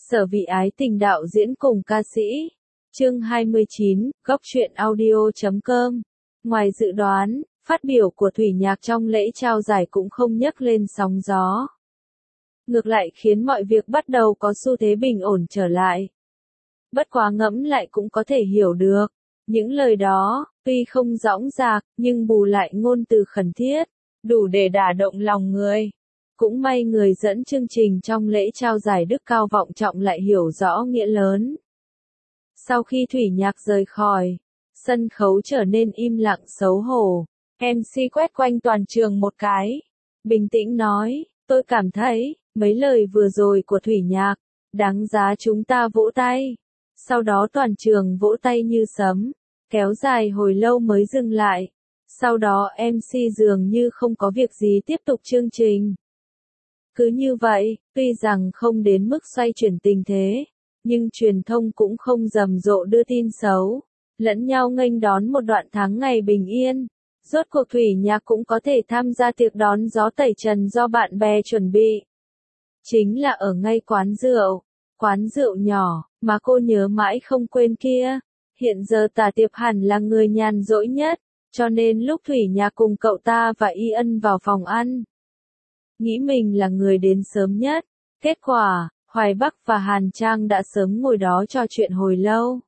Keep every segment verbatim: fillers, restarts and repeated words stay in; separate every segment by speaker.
Speaker 1: Sở Vị Ái Tình đạo diễn cùng ca sĩ. Chương hai mươi chín, góc truyện audio chấm com. Ngoài dự đoán, phát biểu của Thủy Nhạc trong lễ trao giải cũng không nhấc lên sóng gió. Ngược lại khiến mọi việc bắt đầu có xu thế bình ổn trở lại. Bất quá ngẫm lại cũng có thể hiểu được. Những lời đó, tuy không dõng dạc, nhưng bù lại ngôn từ khẩn thiết, đủ để đả động lòng người. Cũng may người dẫn chương trình trong lễ trao giải đức cao vọng trọng lại hiểu rõ nghĩa lớn. Sau khi Thủy Nhạc rời khỏi, sân khấu trở nên im lặng xấu hổ. em xê quét quanh toàn trường một cái. Bình tĩnh nói, tôi cảm thấy, mấy lời vừa rồi của Thủy Nhạc, đáng giá chúng ta vỗ tay. Sau đó toàn trường vỗ tay như sấm, kéo dài hồi lâu mới dừng lại. Sau đó em xê dường như không có việc gì tiếp tục chương trình. Cứ như vậy, tuy rằng không đến mức xoay chuyển tình thế, nhưng truyền thông cũng không rầm rộ đưa tin xấu, lẫn nhau nghênh đón một đoạn tháng ngày bình yên. Rốt cuộc Thủy Nhạc cũng có thể tham gia tiệc đón gió tẩy trần do bạn bè chuẩn bị. Chính là ở ngay quán rượu, quán rượu nhỏ, mà cô nhớ mãi không quên kia. Hiện giờ Tả Tiệp hẳn là người nhàn rỗi nhất, cho nên lúc Thủy Nhạc cùng cậu ta và Y Ân vào phòng ăn, nghĩ mình là người đến sớm nhất. Kết quả, Hoài Bắc và Hàn Trang đã sớm ngồi đó trò chuyện hồi lâu.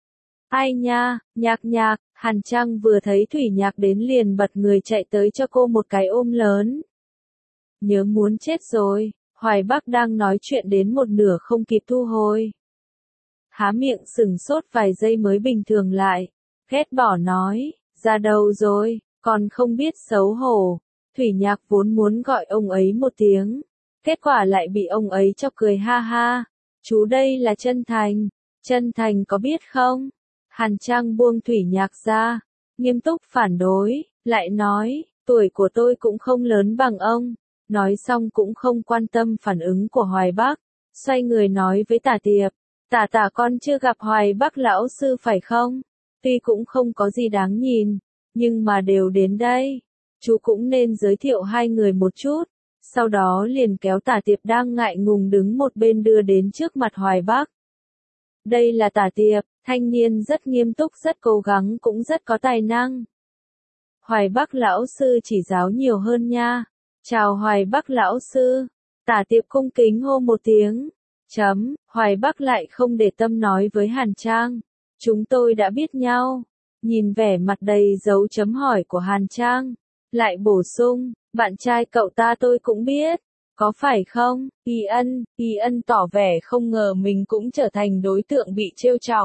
Speaker 1: Ai nha, Nhạc Nhạc, Hàn Trang vừa thấy Thủy Nhạc đến liền bật người chạy tới cho cô một cái ôm lớn. Nhớ muốn chết rồi, Hoài Bắc đang nói chuyện đến một nửa không kịp thu hồi. Há miệng sửng sốt vài giây mới bình thường lại, ghét bỏ nói, ra đâu rồi, còn không biết xấu hổ. Thủy Nhạc vốn muốn gọi ông ấy một tiếng, kết quả lại bị ông ấy chọc cười ha ha. Chú đây là Chân Thành, Chân Thành có biết không? Hàn Trang buông Thủy Nhạc ra, nghiêm túc phản đối, lại nói, tuổi của tôi cũng không lớn bằng ông. Nói xong cũng không quan tâm phản ứng của Hoài Bắc, xoay người nói với Tả Tiệp, Tả Tả con chưa gặp Hoài Bắc lão sư phải không? Tuy cũng không có gì đáng nhìn, nhưng mà đều đến đây, chú cũng nên giới thiệu hai người một chút. Sau đó liền kéo Tả Tiệp đang ngại ngùng đứng một bên đưa đến trước mặt Hoài Bắc. Đây là Tả Tiệp, thanh niên rất nghiêm túc, rất cố gắng, cũng rất có tài năng. Hoài Bắc lão sư chỉ giáo nhiều hơn nha. Chào Hoài Bắc lão sư. Tả Tiệp cung kính hô một tiếng. Chấm, Hoài Bắc lại không để tâm nói với Hàn Trang. Chúng tôi đã biết nhau. Nhìn vẻ mặt đầy dấu chấm hỏi của Hàn Trang, lại bổ sung, bạn trai cậu ta tôi cũng biết. Có phải không? Y Ân, Y Ân tỏ vẻ không ngờ mình cũng trở thành đối tượng bị trêu chọc.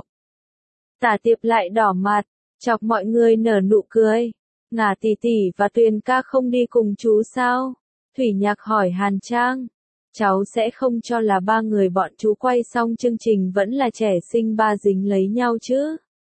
Speaker 1: Tả Tiệp lại đỏ mặt, chọc mọi người nở nụ cười. Ngả tỷ tỷ và Tuyền ca không đi cùng chú sao? Thủy Nhạc hỏi Hàn Trang. Cháu sẽ không cho là ba người bọn chú quay xong chương trình vẫn là trẻ sinh ba dính lấy nhau chứ?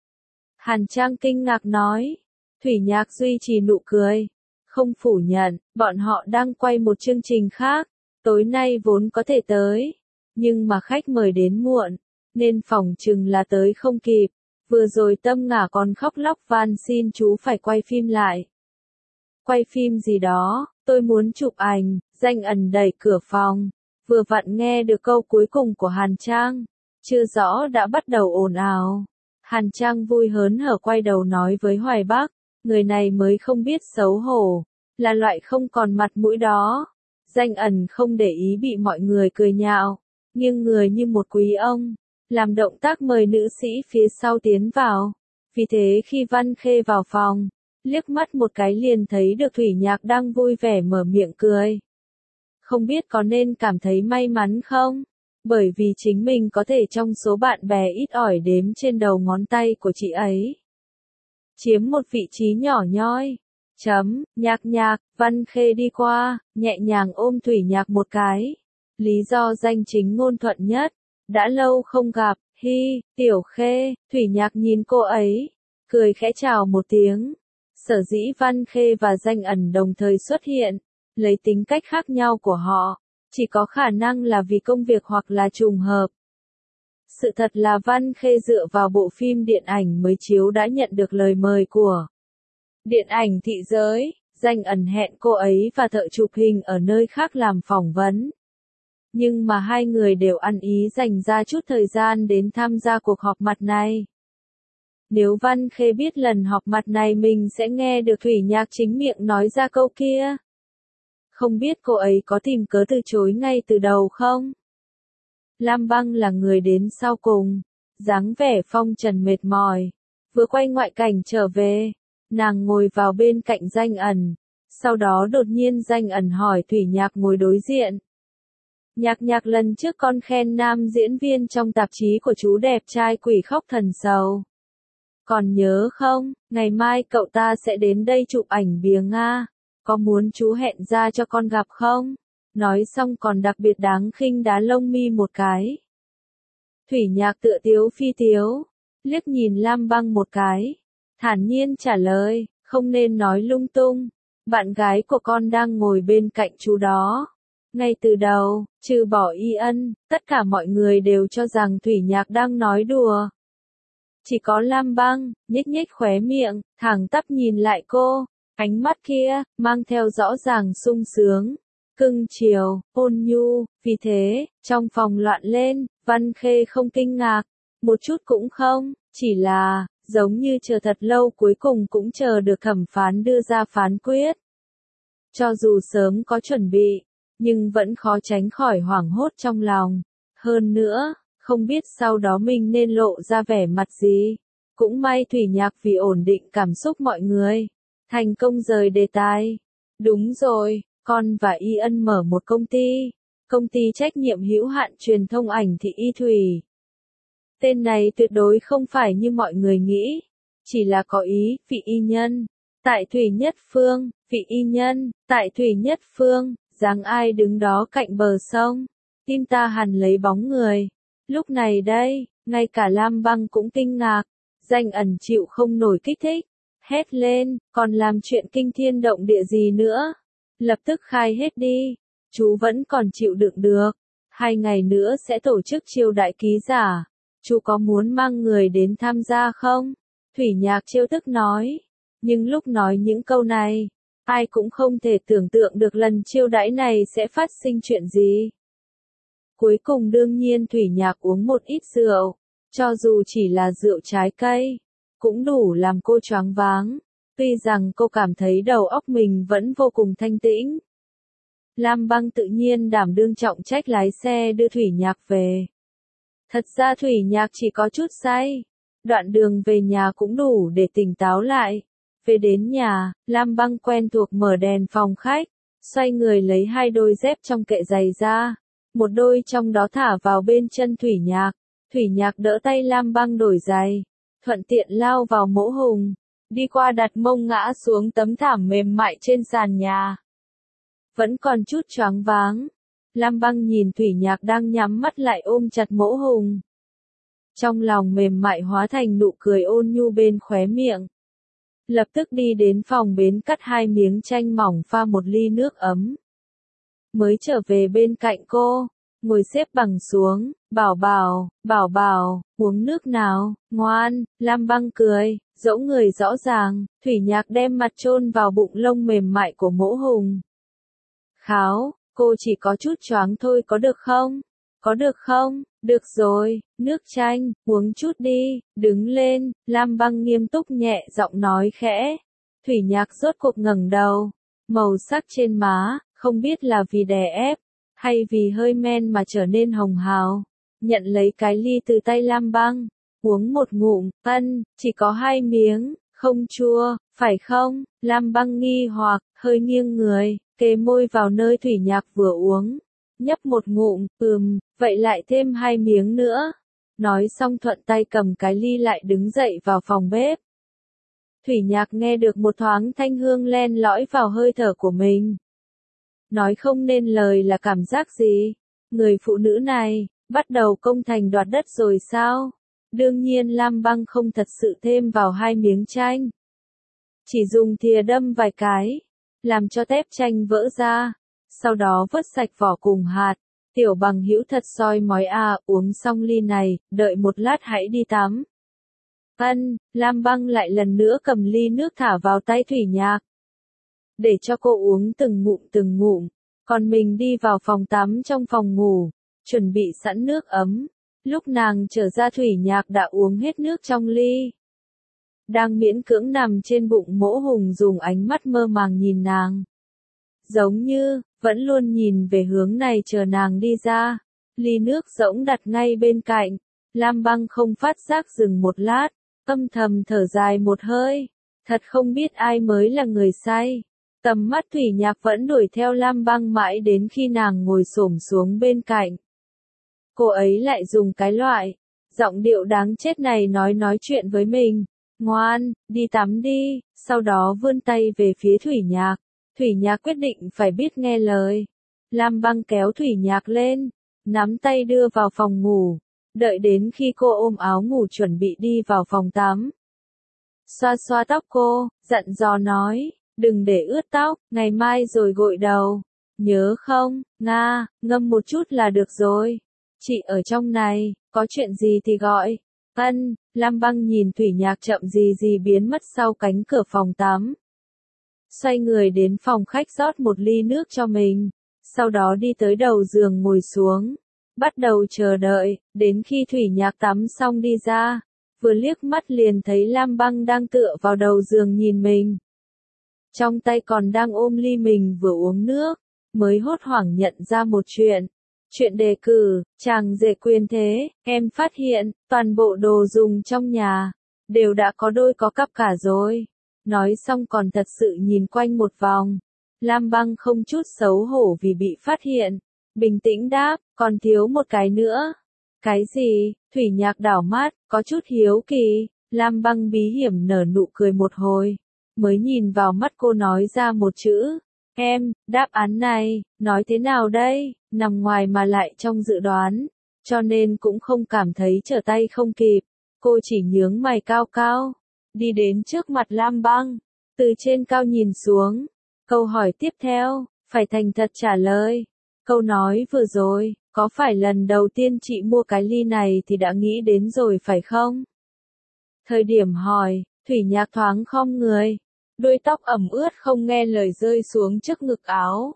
Speaker 1: Hàn Trang kinh ngạc nói. Thủy Nhạc duy trì nụ cười, không phủ nhận, bọn họ đang quay một chương trình khác, tối nay vốn có thể tới, nhưng mà khách mời đến muộn, nên phỏng chừng là tới không kịp. Vừa rồi Tâm Ngả còn khóc lóc van xin chú phải quay phim lại. Quay phim gì đó, tôi muốn chụp ảnh. Danh Ẩn đẩy cửa phòng, vừa vặn nghe được câu cuối cùng của Hàn Trang, chưa rõ đã bắt đầu ồn ào. Hàn Trang vui hớn hở quay đầu nói với Hoài Bắc, người này mới không biết xấu hổ, là loại không còn mặt mũi đó. Danh Ẩn không để ý bị mọi người cười nhạo, nghiêng người như một quý ông, làm động tác mời nữ sĩ phía sau tiến vào. Vì thế khi Văn Khê vào phòng, liếc mắt một cái liền thấy được Thủy Nhạc đang vui vẻ mở miệng cười. Không biết có nên cảm thấy may mắn không? Bởi vì chính mình có thể trong số bạn bè ít ỏi đếm trên đầu ngón tay của chị ấy, chiếm một vị trí nhỏ nhoi. Chấm, Nhạc Nhạc, Văn Khê đi qua, nhẹ nhàng ôm Thủy Nhạc một cái. Lý do danh chính ngôn thuận nhất. Đã lâu không gặp, hi, Tiểu Khê. Thủy Nhạc nhìn cô ấy, cười khẽ chào một tiếng. Sở dĩ Văn Khê và Danh Ẩn đồng thời xuất hiện, lấy tính cách khác nhau của họ, chỉ có khả năng là vì công việc hoặc là trùng hợp. Sự thật là Văn Khê dựa vào bộ phim điện ảnh mới chiếu đã nhận được lời mời của Điện ảnh Thị Giới. Danh Ẩn hẹn cô ấy và thợ chụp hình ở nơi khác làm phỏng vấn. Nhưng mà hai người đều ăn ý dành ra chút thời gian đến tham gia cuộc họp mặt này. Nếu Văn Khê biết lần họp mặt này mình sẽ nghe được Thủy Nhạc chính miệng nói ra câu kia. Không biết cô ấy có tìm cớ từ chối ngay từ đầu không? Lam Băng là người đến sau cùng, dáng vẻ phong trần mệt mỏi, vừa quay ngoại cảnh trở về, nàng ngồi vào bên cạnh Danh Ẩn, sau đó đột nhiên Danh Ẩn hỏi Thủy Nhạc ngồi đối diện. Nhạc Nhạc, lần trước con khen nam diễn viên trong tạp chí của chú đẹp trai Quỷ Khóc Thần Sầu. Còn nhớ không, ngày mai cậu ta sẽ đến đây chụp ảnh bìa Nga, có muốn chú hẹn ra cho con gặp không? Nói xong còn đặc biệt đáng khinh đá lông mi một cái. Thủy Nhạc tựa tiếu phi tiếu, liếc nhìn Lam Băng một cái, thản nhiên trả lời, không nên nói lung tung, bạn gái của con đang ngồi bên cạnh chú đó. Ngay từ đầu, trừ bỏ Y Ân, tất cả mọi người đều cho rằng Thủy Nhạc đang nói đùa. Chỉ có Lam Băng, nhếch nhếch khóe miệng, thẳng tắp nhìn lại cô, ánh mắt kia, mang theo rõ ràng sung sướng, cưng chiều, ôn nhu, vì thế, trong phòng loạn lên, Văn Khê không kinh ngạc, một chút cũng không, chỉ là, giống như chờ thật lâu cuối cùng cũng chờ được thẩm phán đưa ra phán quyết. Cho dù sớm có chuẩn bị, nhưng vẫn khó tránh khỏi hoảng hốt trong lòng. Hơn nữa, không biết sau đó mình nên lộ ra vẻ mặt gì. Cũng may Thủy Nhạc vì ổn định cảm xúc mọi người, thành công rời đề tài. Đúng rồi, con và Y Ân mở một công ty, công ty trách nhiệm hữu hạn truyền thông ảnh thị Y Thủy. Tên này tuyệt đối không phải như mọi người nghĩ, chỉ là có ý, vị y nhân, tại Thủy Nhất Phương, vị y nhân, tại Thủy Nhất Phương, dáng ai đứng đó cạnh bờ sông, tim ta hằn lấy bóng người. Lúc này đây, ngay cả Lam Băng cũng kinh ngạc, Danh Ẩn chịu không nổi kích thích, hét lên, còn làm chuyện kinh thiên động địa gì nữa, lập tức khai hết đi, chú vẫn còn chịu đựng được, hai ngày nữa sẽ tổ chức chiêu đại ký giả, chú có muốn mang người đến tham gia không? Thủy Nhạc trêu tức nói, nhưng lúc nói những câu này, ai cũng không thể tưởng tượng được lần chiêu đãi này sẽ phát sinh chuyện gì. Cuối cùng đương nhiên Thủy Nhạc uống một ít rượu, cho dù chỉ là rượu trái cây, cũng đủ làm cô choáng váng, tuy rằng cô cảm thấy đầu óc mình vẫn vô cùng thanh tĩnh. Lam Băng tự nhiên đảm đương trọng trách lái xe đưa Thủy Nhạc về. Thật ra Thủy Nhạc chỉ có chút say, đoạn đường về nhà cũng đủ để tỉnh táo lại. Về đến nhà, Lam Băng quen thuộc mở đèn phòng khách, xoay người lấy hai đôi dép trong kệ giày ra, một đôi trong đó thả vào bên chân Thủy Nhạc. Thủy Nhạc đỡ tay Lam Băng đổi giày, thuận tiện lao vào mỗ hùng, đi qua đặt mông ngã xuống tấm thảm mềm mại trên sàn nhà. Vẫn còn chút choáng váng, Lam Băng nhìn Thủy Nhạc đang nhắm mắt lại ôm chặt mỗ hùng. Trong lòng mềm mại hóa thành nụ cười ôn nhu bên khóe miệng. Lập tức đi đến phòng bếp cắt hai miếng chanh mỏng pha một ly nước ấm. Mới trở về bên cạnh cô, ngồi xếp bằng xuống, bảo bảo, bảo bảo, uống nước nào, ngoan, Lam Băng cười, dỗ người rõ ràng, Thủy Nhạc đem mặt chôn vào bụng lông mềm mại của mỗ hùng. Kháo, cô chỉ có chút choáng thôi có được không? Có được không? Được rồi, nước chanh, uống chút đi, đứng lên, Lam Băng nghiêm túc nhẹ giọng nói khẽ. Thủy Nhạc rốt cuộc ngẩng đầu, màu sắc trên má, không biết là vì đè ép, hay vì hơi men mà trở nên hồng hào. Nhận lấy cái ly từ tay Lam Băng, uống một ngụm, ân, chỉ có hai miếng, không chua, phải không? Lam Băng nghi hoặc, hơi nghiêng người, kề môi vào nơi Thủy Nhạc vừa uống. Nhấp một ngụm, ừm, vậy lại thêm hai miếng nữa. Nói xong thuận tay cầm cái ly lại đứng dậy vào phòng bếp. Thủy Nhạc nghe được một thoáng thanh hương len lỏi vào hơi thở của mình. Nói không nên lời là cảm giác gì. Người phụ nữ này, bắt đầu công thành đoạt đất rồi sao? Đương nhiên Lam Băng không thật sự thêm vào hai miếng chanh. Chỉ dùng thìa đâm vài cái, làm cho tép chanh vỡ ra. Sau đó vớt sạch vỏ cùng hạt, tiểu bằng hữu thật soi mói à, uống xong ly này, đợi một lát hãy đi tắm. Ân, Lam Băng lại lần nữa cầm ly nước thả vào tay Thủy Nhạc. Để cho cô uống từng ngụm từng ngụm, Còn mình đi vào phòng tắm trong phòng ngủ, chuẩn bị sẵn nước ấm. Lúc nàng trở ra Thủy Nhạc đã uống hết nước trong ly. Đang miễn cưỡng nằm trên bụng Mỗ Hùng dùng ánh mắt mơ màng nhìn nàng. Giống như, vẫn luôn nhìn về hướng này chờ nàng đi ra. Ly nước rỗng đặt ngay bên cạnh. Lam Băng không phát giác dừng một lát, âm thầm thở dài một hơi. Thật không biết ai mới là người say. Tầm mắt Thủy Nhạc vẫn đuổi theo Lam Băng mãi đến khi nàng ngồi xổm xuống bên cạnh. Cô ấy lại dùng cái loại giọng điệu đáng chết này nói nói chuyện với mình. Ngoan, đi tắm đi, sau đó vươn tay về phía Thủy Nhạc. Thủy Nhạc quyết định phải biết nghe lời. Lam Băng kéo Thủy Nhạc lên, nắm tay đưa vào phòng ngủ, đợi đến khi cô ôm áo ngủ chuẩn bị đi vào phòng tắm. Xoa xoa tóc cô, dặn dò nói, đừng để ướt tóc, ngày mai rồi gội đầu. Nhớ không, Nga, ngâm một chút là được rồi. Chị ở trong này, có chuyện gì thì gọi. Ân, Lam Băng nhìn Thủy Nhạc chậm gì gì biến mất sau cánh cửa phòng tắm. Xoay người đến phòng khách rót một ly nước cho mình, sau đó đi tới đầu giường ngồi xuống, bắt đầu chờ đợi, đến khi Thủy Nhạc tắm xong đi ra, vừa liếc mắt liền thấy Lam Băng đang tựa vào đầu giường nhìn mình. Trong tay còn đang ôm ly mình vừa uống nước, mới hốt hoảng nhận ra một chuyện. Chuyện đề cử, chàng rể quyền thế, em phát hiện, toàn bộ đồ dùng trong nhà, đều đã có đôi có cặp cả rồi. Nói xong còn thật sự nhìn quanh một vòng. Lam Băng không chút xấu hổ vì bị phát hiện. Bình tĩnh đáp, còn thiếu một cái nữa. Cái gì? Thủy Nhạc đảo mắt, có chút hiếu kỳ. Lam Băng bí hiểm nở nụ cười một hồi. Mới nhìn vào mắt cô nói ra một chữ. Em, đáp án này, nói thế nào đây? Nằm ngoài mà lại trong dự đoán. Cho nên cũng không cảm thấy trở tay không kịp. Cô chỉ nhướng mày cao cao. Đi đến trước mặt Lam Băng. Từ trên cao nhìn xuống. Câu hỏi tiếp theo, phải thành thật trả lời. Câu nói vừa rồi, có phải lần đầu tiên chị mua cái ly này thì đã nghĩ đến rồi phải không? Thời điểm hỏi, Thủy Nhạc thoáng khom người. Đuôi tóc ẩm ướt không nghe lời rơi xuống trước ngực áo.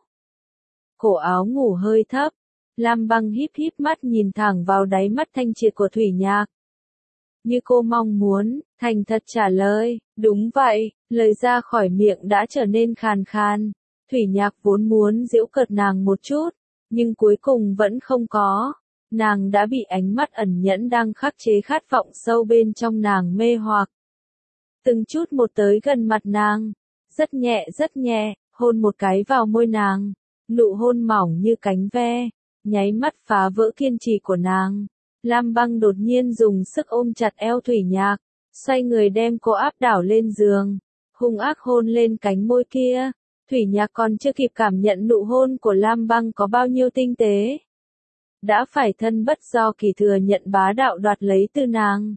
Speaker 1: Cổ áo ngủ hơi thấp. Lam Băng híp híp mắt nhìn thẳng vào đáy mắt thanh triệt của Thủy Nhạc. Như cô mong muốn, thành thật trả lời, đúng vậy, lời ra khỏi miệng đã trở nên khàn khàn. Thủy Nhạc vốn muốn giễu cợt nàng một chút, nhưng cuối cùng vẫn không có. Nàng đã bị ánh mắt ẩn nhẫn đang khắc chế khát vọng sâu bên trong nàng mê hoặc. Từng chút một tới gần mặt nàng, rất nhẹ rất nhẹ, hôn một cái vào môi nàng, nụ hôn mỏng như cánh ve, nháy mắt phá vỡ kiên trì của nàng. Lam Băng đột nhiên dùng sức ôm chặt eo Thủy Nhạc, xoay người đem cô áp đảo lên giường, hung ác hôn lên cánh môi kia. Thủy Nhạc còn chưa kịp cảm nhận nụ hôn của Lam Băng có bao nhiêu tinh tế, đã phải thân bất do kỳ thừa nhận bá đạo đoạt lấy từ nàng.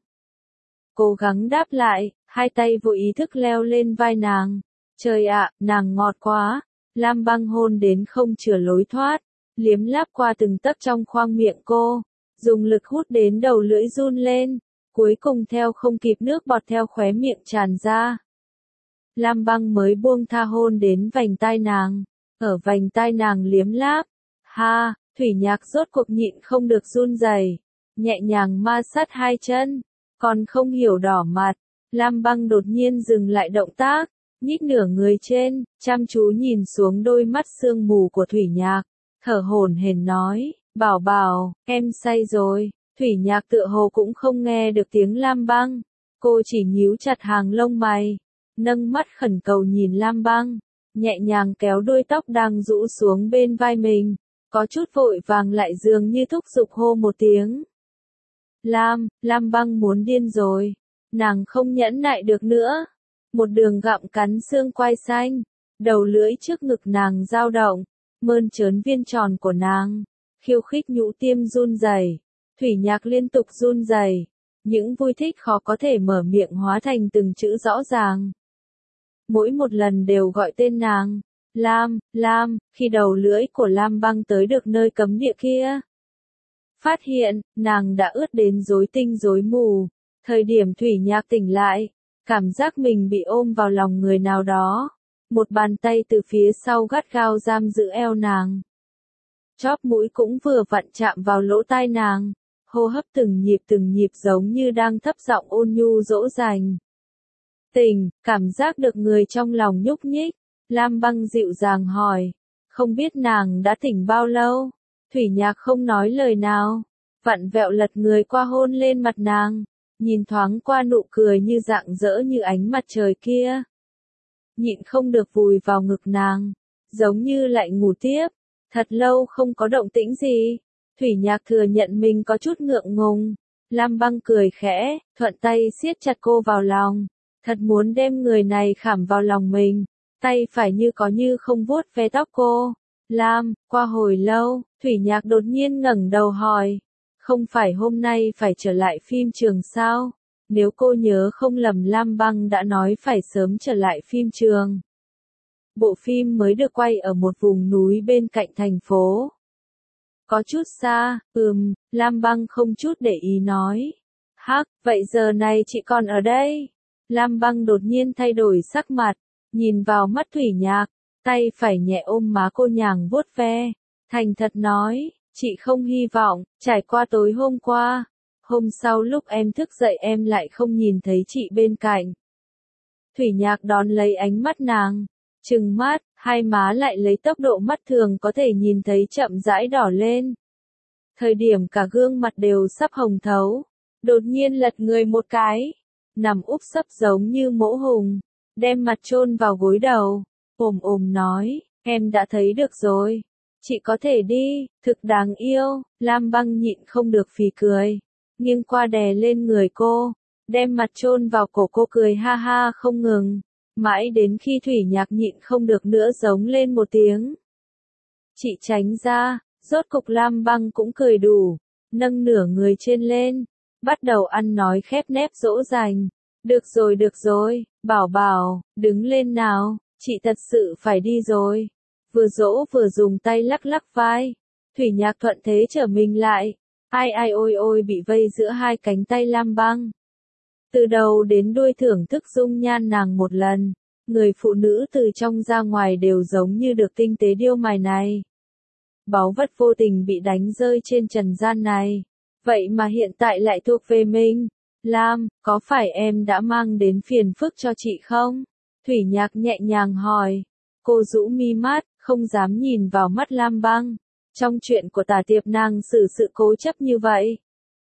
Speaker 1: Cố gắng đáp lại, hai tay vô ý thức leo lên vai nàng. Trời ạ, nàng ngọt quá. Lam Băng hôn đến không chừa lối thoát, liếm láp qua từng tấc trong khoang miệng cô, dùng lực hút đến đầu lưỡi run lên, cuối cùng theo không kịp nước bọt theo khóe miệng tràn ra. Lam Băng mới buông tha hôn đến vành tai nàng, ở vành tai nàng liếm láp. Ha, Thủy Nhạc rốt cuộc nhịn không được run rẩy, nhẹ nhàng ma sát hai chân, còn không hiểu đỏ mặt. Lam Băng đột nhiên dừng lại động tác, nhích nửa người trên, chăm chú nhìn xuống đôi mắt sương mù của Thủy Nhạc, thở hổn hển nói, bảo bảo, em say rồi. Thủy Nhạc tựa hồ cũng không nghe được tiếng Lam Băng, cô chỉ nhíu chặt hàng lông mày, nâng mắt khẩn cầu nhìn Lam Băng, nhẹ nhàng kéo đuôi tóc đang rũ xuống bên vai mình, có chút vội vàng lại dường như thúc giục hô một tiếng. Lam, Lam Băng muốn điên rồi, nàng không nhẫn nại được nữa. Một đường gặm cắn xương quai xanh, đầu lưỡi trước ngực nàng dao động, mơn trớn viên tròn của nàng, khiêu khích nhũ tiêm run rẩy. Thủy Nhạc liên tục run rẩy, những vui thích khó có thể mở miệng hóa thành từng chữ rõ ràng. Mỗi một lần đều gọi tên nàng, Lam, Lam, khi đầu lưỡi của Lam Băng tới được nơi cấm địa kia. Phát hiện, nàng đã ướt đến rối tinh rối mù. Thời điểm Thủy Nhạc tỉnh lại, cảm giác mình bị ôm vào lòng người nào đó. một bàn tay từ phía sau gắt gao giam giữ eo nàng. Chóp mũi cũng vừa vặn chạm vào lỗ tai nàng, hô hấp từng nhịp từng nhịp giống như đang thấp giọng ôn nhu dỗ dành. Tình, cảm giác được người trong lòng nhúc nhích, Lam Băng dịu dàng hỏi, không biết nàng đã tỉnh bao lâu? Thủy Nhạc không nói lời nào, vặn vẹo lật người qua hôn lên mặt nàng, nhìn thoáng qua nụ cười như rạng rỡ như ánh mặt trời kia. Nhịn không được vùi vào ngực nàng, giống như lại ngủ tiếp, thật lâu không có động tĩnh gì. Thủy Nhạc thừa nhận mình có chút ngượng ngùng, Lam Băng cười khẽ, thuận tay siết chặt cô vào lòng, thật muốn đem người này khảm vào lòng mình, tay phải như có như không vuốt ve tóc cô. Lam, qua hồi lâu, Thủy Nhạc đột nhiên ngẩng đầu hỏi, không phải hôm nay phải trở lại phim trường sao? Nếu cô nhớ không lầm Lam Băng đã nói phải sớm trở lại phim trường. Bộ phim mới được quay ở một vùng núi bên cạnh thành phố. Có chút xa, ừm, Lam Băng không chút để ý nói. Hắc, vậy giờ này chị còn ở đây? Lam Băng đột nhiên thay đổi sắc mặt, nhìn vào mắt Thủy Nhạc, tay phải nhẹ ôm má cô nhàng vuốt ve, thành thật nói, chị không hy vọng, trải qua tối hôm qua, hôm sau lúc em thức dậy em lại không nhìn thấy chị bên cạnh. Thủy Nhạc đón lấy ánh mắt nàng, trừng mắt, hai má lại lấy tốc độ mắt thường có thể nhìn thấy chậm rãi đỏ lên. Thời điểm cả gương mặt đều sắp hồng thấu, đột nhiên lật người một cái, nằm úp sấp giống như mỗ hùng, đem mặt chôn vào gối đầu, ồm ồm nói, em đã thấy được rồi, chị có thể đi, thực đáng yêu. Lam Băng nhịn không được phì cười, nghiêng qua đè lên người cô, đem mặt chôn vào cổ cô cười ha ha không ngừng, mãi đến khi Thủy Nhạc nhịn không được nữa giống lên một tiếng. Chị tránh ra, rốt cục Lam Băng cũng cười đủ, nâng nửa người trên lên, bắt đầu ăn nói khép nép dỗ dành. Được rồi được rồi, bảo bảo, đứng lên nào, chị thật sự phải đi rồi. Vừa dỗ vừa dùng tay lắc lắc vai, Thủy Nhạc thuận thế trở mình lại, ai ai ôi ôi bị vây giữa hai cánh tay Lam Băng. Từ đầu đến đuôi thưởng thức dung nhan nàng một lần, người phụ nữ từ trong ra ngoài đều giống như được tinh tế điêu mài này. Báu vật vô tình bị đánh rơi trên trần gian này, vậy mà hiện tại lại thuộc về mình. Lam, có phải em đã mang đến phiền phức cho chị không? Thủy Nhạc nhẹ nhàng hỏi. Cô rũ mi mắt, không dám nhìn vào mắt Lam Băng. Trong chuyện của Tả Tiệp nàng xử sự cố chấp như vậy,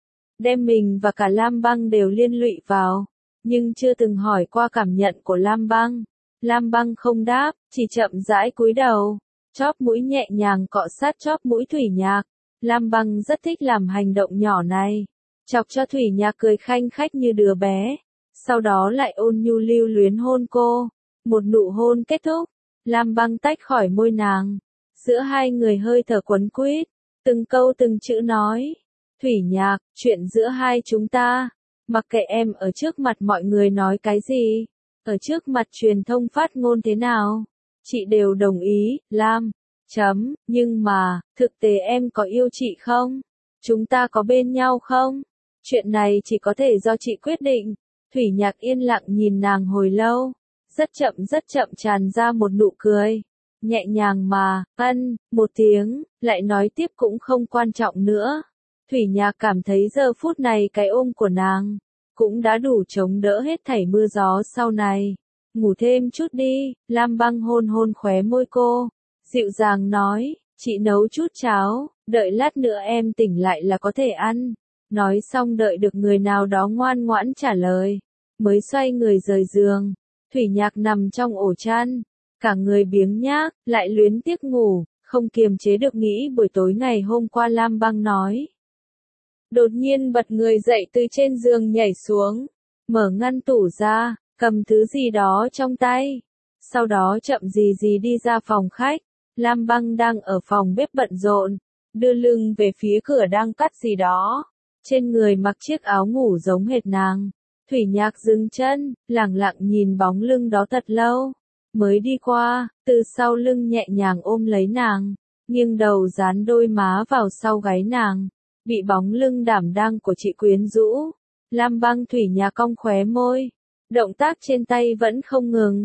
Speaker 1: đem mình và cả Lam Băng đều liên lụy vào, nhưng chưa từng hỏi qua cảm nhận của Lam Băng. Lam Băng không đáp, chỉ chậm rãi cúi đầu, chóp mũi nhẹ nhàng cọ sát chóp mũi Thủy Nhạc. Lam Băng rất thích làm hành động nhỏ này, chọc cho Thủy Nhạc cười khanh khách như đứa bé, sau đó lại ôn nhu lưu luyến hôn cô. Một nụ hôn kết thúc, Lam Băng tách khỏi môi nàng, giữa hai người hơi thở quấn quýt, từng câu từng chữ nói, Thủy Nhạc, chuyện giữa hai chúng ta, mặc kệ em ở trước mặt mọi người nói cái gì, ở trước mặt truyền thông phát ngôn thế nào, chị đều đồng ý. Lam, chấm, nhưng mà, thực tế em có yêu chị không? Chúng ta có bên nhau không? Chuyện này chỉ có thể do chị quyết định. Thủy Nhạc yên lặng nhìn nàng hồi lâu, rất chậm rất chậm tràn ra một nụ cười, nhẹ nhàng mà, ân, một tiếng, lại nói tiếp cũng không quan trọng nữa. Thủy Nhạc cảm thấy giờ phút này cái ôm của nàng, cũng đã đủ chống đỡ hết thảy mưa gió sau này. Ngủ thêm chút đi. Lam Băng hôn hôn khóe môi cô, dịu dàng nói, chị nấu chút cháo, đợi lát nữa em tỉnh lại là có thể ăn. Nói xong đợi được người nào đó ngoan ngoãn trả lời, mới xoay người rời giường. Thủy Nhạc nằm trong ổ chăn, cả người biếng nhác, lại luyến tiếc ngủ, không kiềm chế được nghĩ buổi tối ngày hôm qua Lam Băng nói. Đột nhiên bật người dậy từ trên giường nhảy xuống, mở ngăn tủ ra, cầm thứ gì đó trong tay, sau đó chậm gì gì đi ra phòng khách. Lam Băng đang ở phòng bếp bận rộn, đưa lưng về phía cửa đang cắt gì đó, trên người mặc chiếc áo ngủ giống hệt nàng. Thủy Nhạc dừng chân, lẳng lặng nhìn bóng lưng đó thật lâu, mới đi qua, từ sau lưng nhẹ nhàng ôm lấy nàng, nghiêng đầu dán đôi má vào sau gáy nàng, bị bóng lưng đảm đang của chị quyến rũ. Lam Băng. Thủy Nhạc cong khóe môi, động tác trên tay vẫn không ngừng,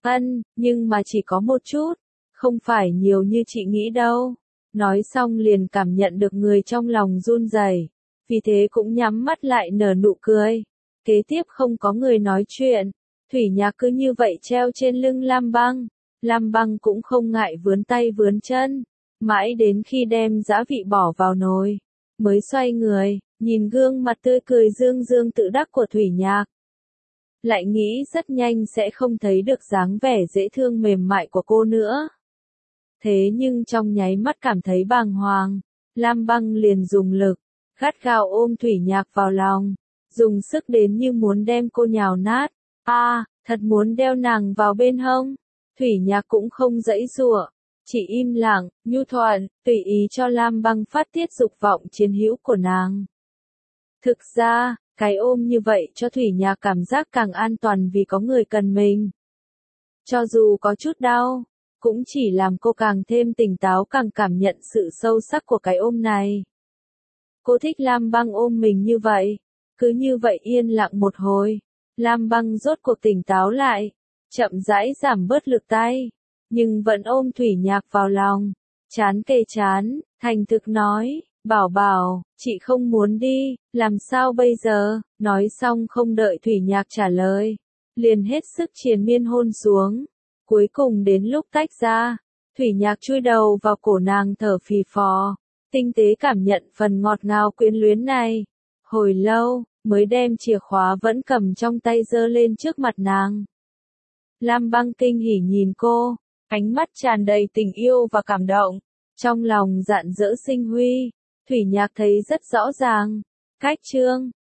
Speaker 1: Ân, nhưng mà chỉ có một chút, không phải nhiều như chị nghĩ đâu. Nói xong liền cảm nhận được người trong lòng run rẩy, vì thế cũng nhắm mắt lại nở nụ cười. Kế tiếp không có người nói chuyện, Thủy Nhạc cứ như vậy treo trên lưng Lam Băng. Lam Băng cũng không ngại vướn tay vướn chân, mãi đến khi đem giã vị bỏ vào nồi, mới xoay người, nhìn gương mặt tươi cười dương dương tự đắc của Thủy Nhạc. Lại nghĩ rất nhanh sẽ không thấy được dáng vẻ dễ thương mềm mại của cô nữa. Thế nhưng trong nháy mắt cảm thấy bàng hoàng, Lam Băng liền dùng lực, gắt gao ôm Thủy Nhạc vào lòng, dùng sức đến như muốn đem cô nhào nát. A, à, thật muốn đeo nàng vào bên hông. Thủy Nhạc cũng không giãy giụa, chỉ im lặng, nhu thuận, tùy ý cho Lam Băng phát tiết dục vọng chiến hữu của nàng. Thực ra, cái ôm như vậy cho Thủy Nhạc cảm giác càng an toàn vì có người cần mình. Cho dù có chút đau, cũng chỉ làm cô càng thêm tỉnh táo, càng cảm nhận sự sâu sắc của cái ôm này. Cô thích Lam Băng ôm mình như vậy. Cứ như vậy yên lặng một hồi, Lam Băng rốt cuộc tỉnh táo lại, chậm rãi giảm bớt lực tay, nhưng vẫn ôm Thủy Nhạc vào lòng, chán kề chán, thành thực nói, bảo bảo, chị không muốn đi, làm sao bây giờ? Nói xong không đợi Thủy Nhạc trả lời, liền hết sức triền miên hôn xuống. Cuối cùng đến lúc tách ra, Thủy Nhạc chui đầu vào cổ nàng thở phì phò, tinh tế cảm nhận phần ngọt ngào quyến luyến này. Hồi lâu, mới đem chìa khóa vẫn cầm trong tay giơ lên trước mặt nàng. Lam Băng kinh hỉ nhìn cô, ánh mắt tràn đầy tình yêu và cảm động, trong lòng rạng rỡ sinh huy. Thủy Nhạc thấy rất rõ ràng, cách trương,